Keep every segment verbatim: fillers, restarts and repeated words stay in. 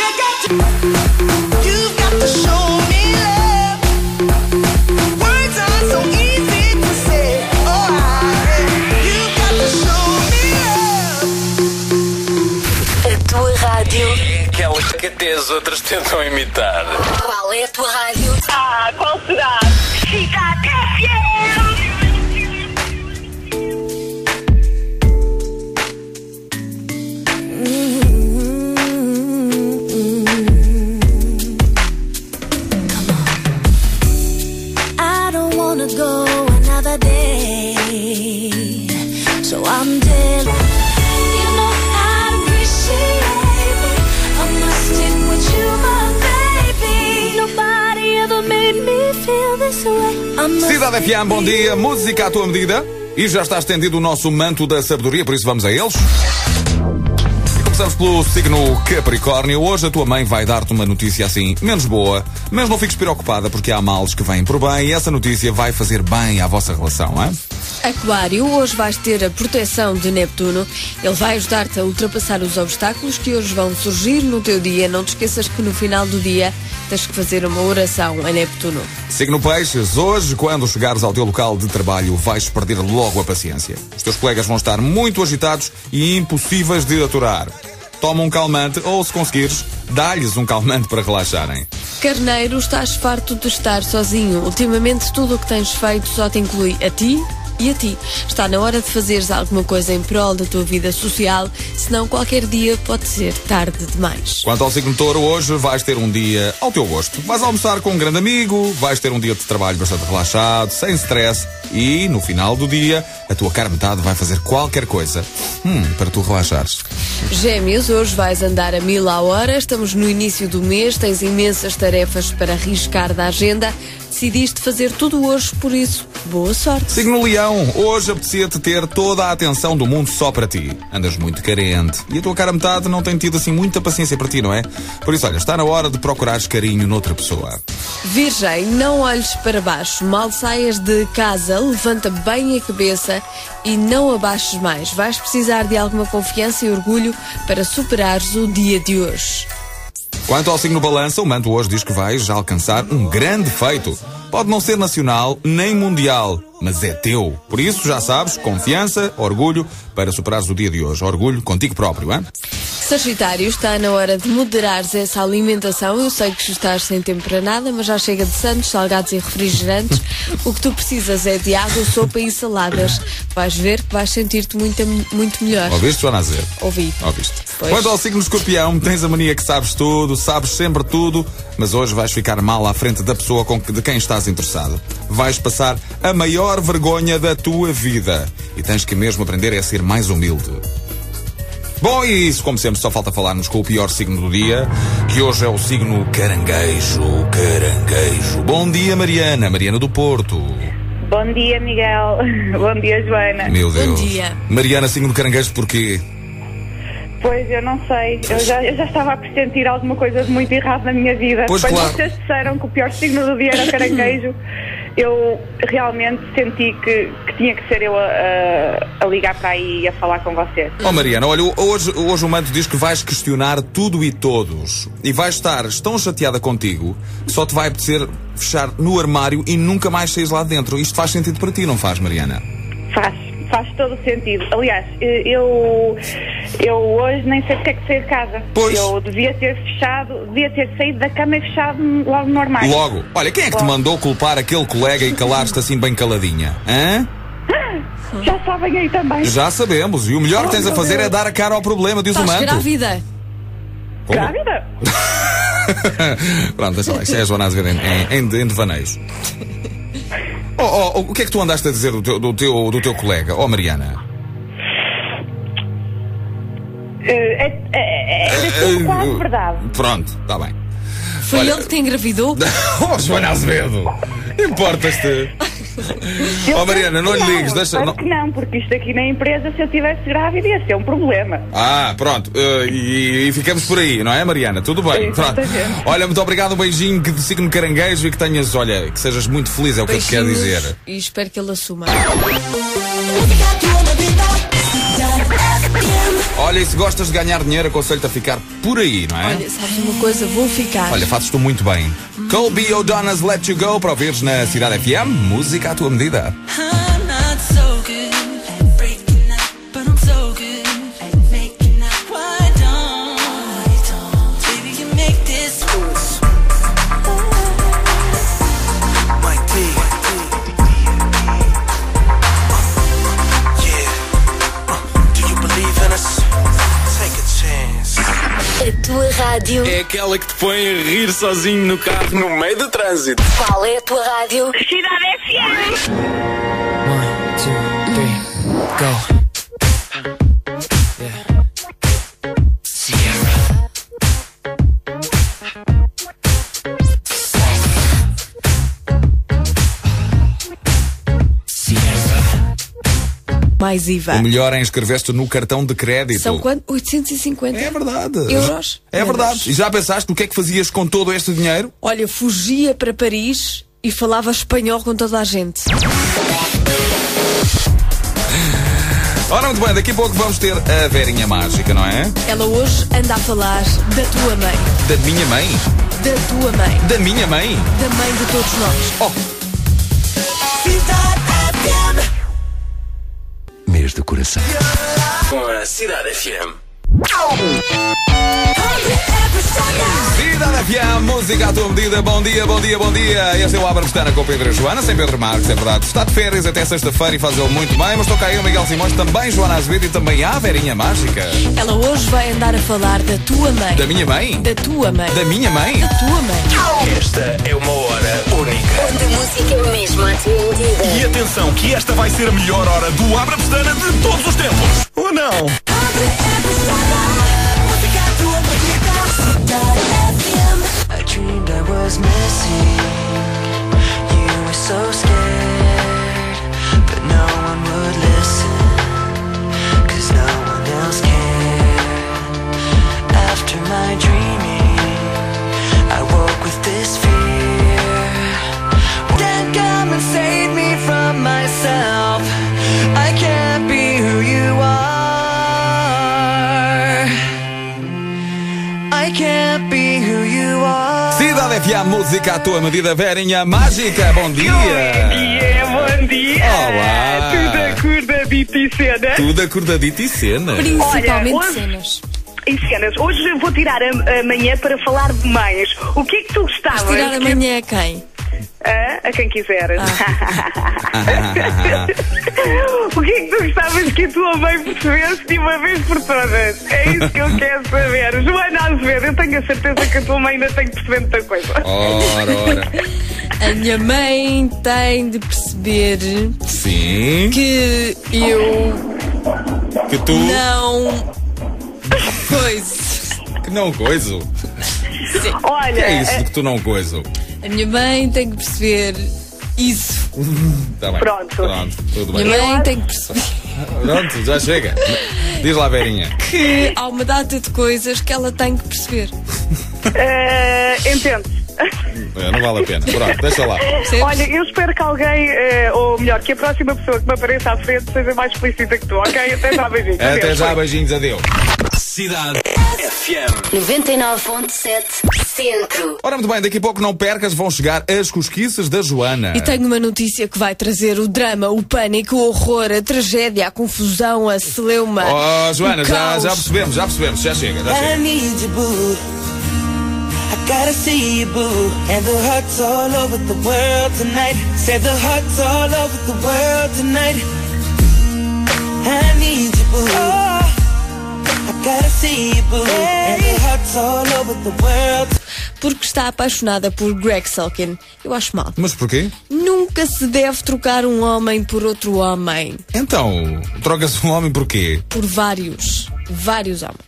Que até as outras tentam imitar. Qual é a tua rádio? Ah, qual será? Cidade F M! I don't wanna go another day, so I'm dead. You know I appreciate. Cidade F M, bom dia, música à tua medida. E já está estendido o nosso manto da sabedoria, por isso vamos a eles. E começamos pelo signo Capricórnio. Hoje a tua mãe vai dar-te uma notícia assim, menos boa, mas não fiques preocupada porque há males que vêm por bem e essa notícia vai fazer bem à vossa relação, hein? Aquário, hoje vais ter a proteção de Neptuno. Ele vai ajudar-te a ultrapassar os obstáculos que hoje vão surgir no teu dia. Não te esqueças que no final do dia tens que fazer uma oração a Neptuno. Signo Peixes, hoje quando chegares ao teu local de trabalho vais perder logo a paciência. Os teus colegas vão estar muito agitados e impossíveis de aturar. Toma um calmante ou, se conseguires, dá-lhes um calmante para relaxarem. Carneiro, estás farto de estar sozinho. Ultimamente tudo o que tens feito só te inclui a ti e a ti. Está na hora de fazeres alguma coisa em prol da tua vida social, senão qualquer dia pode ser tarde demais. Quanto ao signo Touro, hoje vais ter um dia ao teu gosto. Vais almoçar com um grande amigo, vais ter um dia de trabalho bastante relaxado, sem stress e, no final do dia, a tua cara metade vai fazer qualquer coisa hum, para tu relaxares. Gêmeos, hoje vais andar a mil à hora, estamos no início do mês, tens imensas tarefas para arriscar da agenda. Decidiste fazer tudo hoje, por isso, boa sorte. Signo Leão, hoje apetecia-te ter toda a atenção do mundo só para ti. Andas muito carente e a tua cara metade não tem tido assim muita paciência para ti, não é? Por isso, olha, está na hora de procurares carinho noutra pessoa. Virgem, não olhes para baixo, mal saias de casa, levanta bem a cabeça e não abaixes mais. Vais precisar de alguma confiança e orgulho para superares o dia de hoje. Quanto ao signo Balança, o manto hoje diz que vais alcançar um grande feito. Pode não ser nacional nem mundial, mas é teu. Por isso, já sabes, confiança, orgulho para superares o dia de hoje. Orgulho contigo próprio, hein? Sagitário, está na hora de moderares essa alimentação. Eu sei que estás sem tempo para nada, mas já chega de santos, salgados e refrigerantes. O que tu precisas é de água, sopa e saladas. Vais ver que vais sentir-te muito, muito melhor. Ouviste, Joana Azevedo? Ouvi. Ouviste. Pois. Quanto ao signo Escorpião, tens a mania que sabes tudo, sabes sempre tudo, mas hoje vais ficar mal à frente da pessoa com que, de quem estás interessado. Vais passar a maior vergonha da tua vida. E tens que mesmo aprender a ser mais humilde. Bom, e isso, como sempre, só falta falarmos com o pior signo do dia, que hoje é o signo Caranguejo, Caranguejo. Bom dia, Mariana, Mariana do Porto. Bom dia, Miguel. Bom dia, Joana. Meu Deus. Bom dia. Mariana, signo Caranguejo, porquê? Pois, eu não sei. Eu já, eu já estava a pressentir alguma coisa de muito errado na minha vida. Pois, Quando claro. vocês disseram que o pior signo do dia era o Caranguejo, eu realmente senti que, que tinha que ser eu a, a, a ligar para aí e a falar com vocês. Oh Mariana, olha, hoje, hoje o manto diz que vais questionar tudo e todos. E vais estar tão chateada contigo que só te vai apetecer fechar no armário e nunca mais saís lá dentro. Isto faz sentido para ti, não faz, Mariana? Faz, faz todo o sentido. Aliás, eu, eu hoje nem sei porque é que saí de casa. Pois. Eu devia ter fechado, devia ter saído da cama e fechado logo no armário. Logo. Olha, quem é que te Logo. mandou culpar aquele colega e calar-te assim bem caladinha? Hã? Já sabem aí também. Já sabemos. E o melhor que tens a fazer é dar a cara ao problema, diz o Estás manto. grávida. Como? Grávida? Pronto, deixa lá. Isto é a Joana Azevedo em, em, em devaneios. Oh, oh, o que é que tu andaste a dizer do teu, do teu, do teu colega? Oh, Mariana. É, é, é, é tudo quase verdade. Pronto, está bem. Foi Olha- ele que te engravidou? Oh, Joana Azevedo! Importas-te? Eu Oh, Mariana, não lhe penso que ligues, deixa- espero não- que não, porque isto aqui na empresa, se eu estivesse grávida, ia ser um problema. Ah, pronto. Uh, e, e ficamos por aí, não é, Mariana? Tudo bem. Sim, Pronto. exatamente. Olha, muito obrigado, um beijinho que de signo caranguejo e que tenhas, olha, que sejas muito feliz, é o que eu te quero Beijinhos dizer. E espero que ele assuma. Olha, e se gostas de ganhar dinheiro, aconselho-te a ficar por aí, não é? Olha, sabes uma coisa? Vou ficar. Olha, fazes tu muito bem. Colby O'Donnell's Let You Go para ouvires na Cidade F M. Música à tua medida. I'm not so good at breaking up, but I'm so good at making up. Why don't, why don't, baby, you make this rules. Mike D. Yeah. Uh, do you believe in us? Take a chance. A tua rádio. É aquela que te põe a rir sozinho no carro no meio do trânsito. Qual é a tua rádio? Cidade F M. One, two, three, go. Yeah. Sierra. Sierra. Mais I V A. O melhor é inscrever-te no cartão de crédito. São quanto? oitocentos e cinquenta É verdade. euros? É Euros. verdade. E já pensaste no que é que fazias com todo este dinheiro? Olha, fugia para Paris e falava espanhol com toda a gente. Ora, muito bem, daqui a pouco vamos ter a Verinha Mágica, não é? Ela hoje anda a falar da tua mãe. Da minha mãe? Da tua mãe. Da minha mãe? Da mãe de todos nós. Oh, Mês do coração. Com a Cidade F M. Cidade F M, música à tua medida. Bom dia, bom dia, bom dia. Este é o Abra Pestana com Pedro e Joana, sem Pedro Marques, é verdade. Está de férias até sexta-feira e faz-o muito bem, mas estou cá eu, Miguel Simões, também Joana Azevedo e também a Verinha Mágica. Ela hoje vai andar a falar da tua mãe. Da minha mãe? Da tua mãe. Da minha mãe? Da tua mãe. Esta é uma hora única. Onde a música é mesmo à tua medida. E atenção que esta vai ser a melhor hora do Abra Pestana de todos os tempos. Ou não? I dreamed I was missing. You were so scared, but no one would listen, 'cause no one else cared. After my dreaming, I woke with this fear. Then come and save me from myself. I can't be who you are. I can't be who you are. Cidade F M, música à tua medida. Verinha Mágica, bom dia. Bom dia, bom dia. Olá. Tudo acordadito e cena. Tudo acordadito e cena. Principalmente Olha, hoje- cenas. E cenas. Hoje eu vou tirar a- amanhã para falar de mães. O que é que tu gostavas? Vais tirar que- amanhã a quem? Ah, a quem quiseres. Ah. O que é que tu gostavas que a tua mãe percebesse de uma vez por todas? É isso que eu quero saber. Joana Azevedo, eu tenho a certeza que a tua mãe ainda tem que perceber muita coisa. Ora, ora. A minha mãe tem de perceber Sim. que eu Que tu. não. Coisa. Que não coiso. Olha, Que é isso de que tu não coiso? A minha mãe tem que perceber isso. Tá bem. Pronto. Pronto, tudo A bem. minha mãe tem que perceber Pronto, já chega. Diz lá, Verinha. que há uma data de coisas que ela tem que perceber. eh, entendo. É, não vale a pena. Pronto, deixa lá. Percebes? Olha, eu espero que alguém, eh, ou melhor, que a próxima pessoa que me apareça à frente seja mais explícita que tu, ok? Até já, beijinhos. Até Adeus. já, beijinhos, adeus. Cidade F M. noventa e nove ponto sete Centro. Ora, muito bem, daqui a pouco não percas, vão chegar as cosquices da Joana. E tenho uma notícia que vai trazer o drama, o pânico, o horror, a tragédia, a confusão, a celeuma. Oh, Joana, o já, caos. já percebemos, já percebemos, já chega, já I chega. need you, boo. I gotta see you, boo. And the hearts all over the world tonight. Say the hearts all over the world tonight. I need you, boo. I gotta see you, boo. And the hearts all over the world. Porque está apaixonada por Greg Sulkin. Eu acho mal. Mas porquê? Nunca se deve trocar um homem por outro homem. Então, troca-se um homem porquê? Por vários. Vários homens.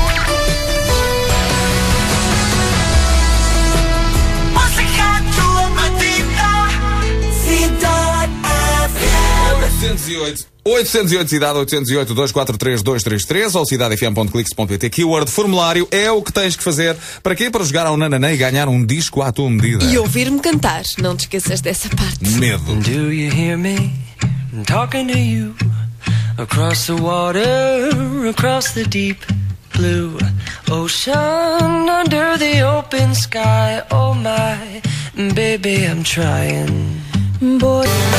oitocentos e oito. oitocentos e oito cidade, oitocentos e oito, dois quatro três, dois três três ou cidade f m ponto clix ponto p t. Keyword formulário é o que tens que fazer. Para quê? Para jogar ao nananã e ganhar um disco à tua medida. E ouvir-me cantar. Não te esqueças dessa parte. Medo. Do you hear me? I'm talking to you. Across the water, across the deep blue ocean, under the open sky. Oh my, baby, I'm trying. Boy.